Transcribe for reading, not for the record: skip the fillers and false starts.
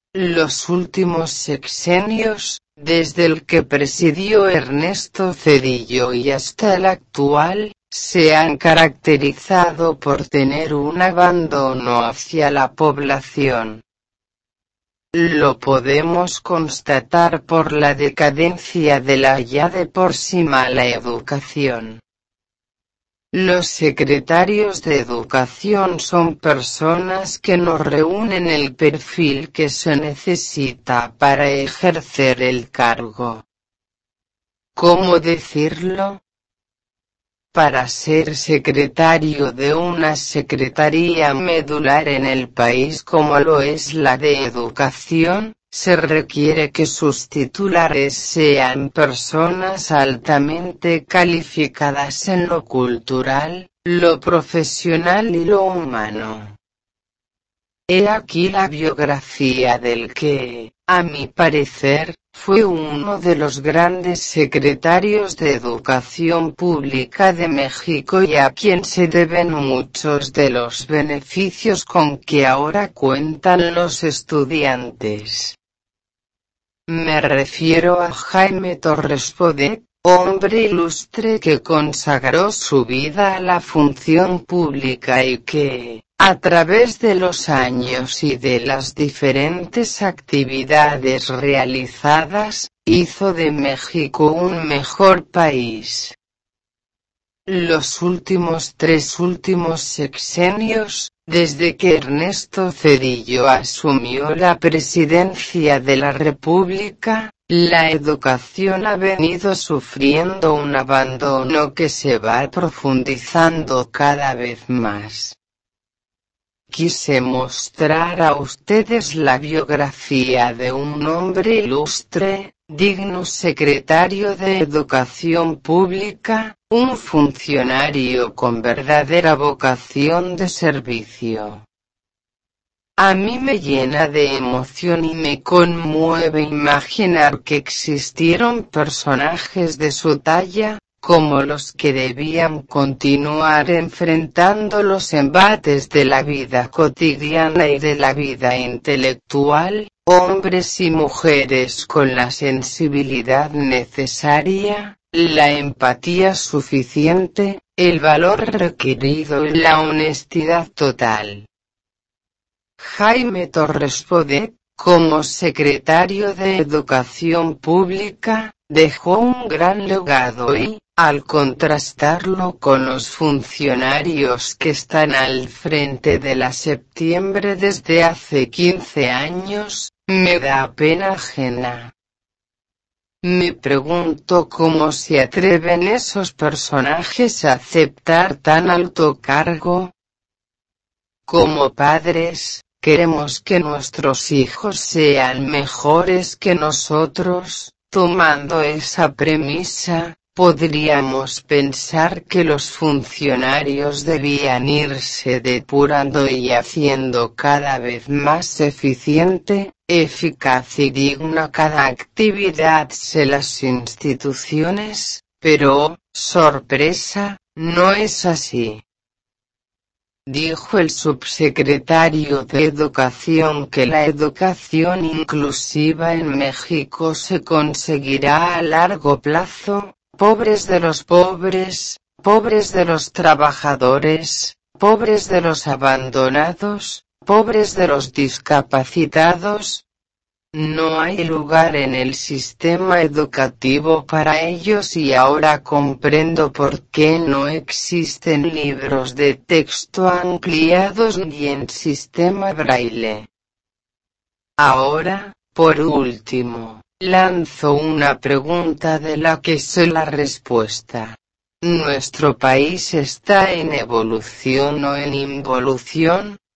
Los últimos sexenios, desde el que presidió Ernesto Zedillo y hasta el actual, se han caracterizado por tener un abandono hacia la población. Lo podemos constatar por la decadencia de la ya de por sí mala educación. Los secretarios de educación son personas que no reúnen el perfil que se necesita para ejercer el cargo. ¿Cómo decirlo? Para ser secretario de una secretaría medular en el país como lo es la de Educación, se requiere que sus titulares sean personas altamente calificadas en lo cultural, lo profesional y lo humano. He aquí la biografía del que, a mi parecer, fue uno de los grandes secretarios de Educación Pública de México y a quien se deben muchos de los beneficios con que ahora cuentan los estudiantes. Me refiero a Jaime Torres Bodet, hombre ilustre que consagró su vida a la función pública y que, a través de los años y de las diferentes actividades realizadas, hizo de México un mejor país. Los tres últimos sexenios, desde que Ernesto Zedillo asumió la presidencia de la República, la educación ha venido sufriendo un abandono que se va profundizando cada vez más. Quise mostrar a ustedes la biografía de un hombre ilustre, digno secretario de Educación Pública, un funcionario con verdadera vocación de servicio. A mí me llena de emoción y me conmueve imaginar que existieron personajes de su talla, como los que debían continuar enfrentando los embates de la vida cotidiana y de la vida intelectual, hombres y mujeres con la sensibilidad necesaria, la empatía suficiente, el valor requerido y la honestidad total. Jaime Torres Bodet, como secretario de Educación Pública, dejó un gran legado y, al contrastarlo con los funcionarios que están al frente de la Septiembre desde hace 15 años, me da pena ajena. Me pregunto cómo se atreven esos personajes a aceptar tan alto cargo. Como padres, queremos que nuestros hijos sean mejores que nosotros. Tomando esa premisa, podríamos pensar que los funcionarios debían irse depurando y haciendo cada vez más eficiente, eficaz y digna cada actividad de las instituciones, pero, sorpresa, no es así. Dijo el subsecretario de Educación que la educación inclusiva en México se conseguirá a largo plazo, pobres de los pobres, pobres de los trabajadores, pobres de los abandonados, pobres de los discapacitados. No hay lugar en el sistema educativo para ellos y ahora comprendo por qué no existen libros de texto ampliados ni en sistema braille. Ahora, por último, lanzo una pregunta de la que sé la respuesta. ¿Nuestro país está en evolución o en involución?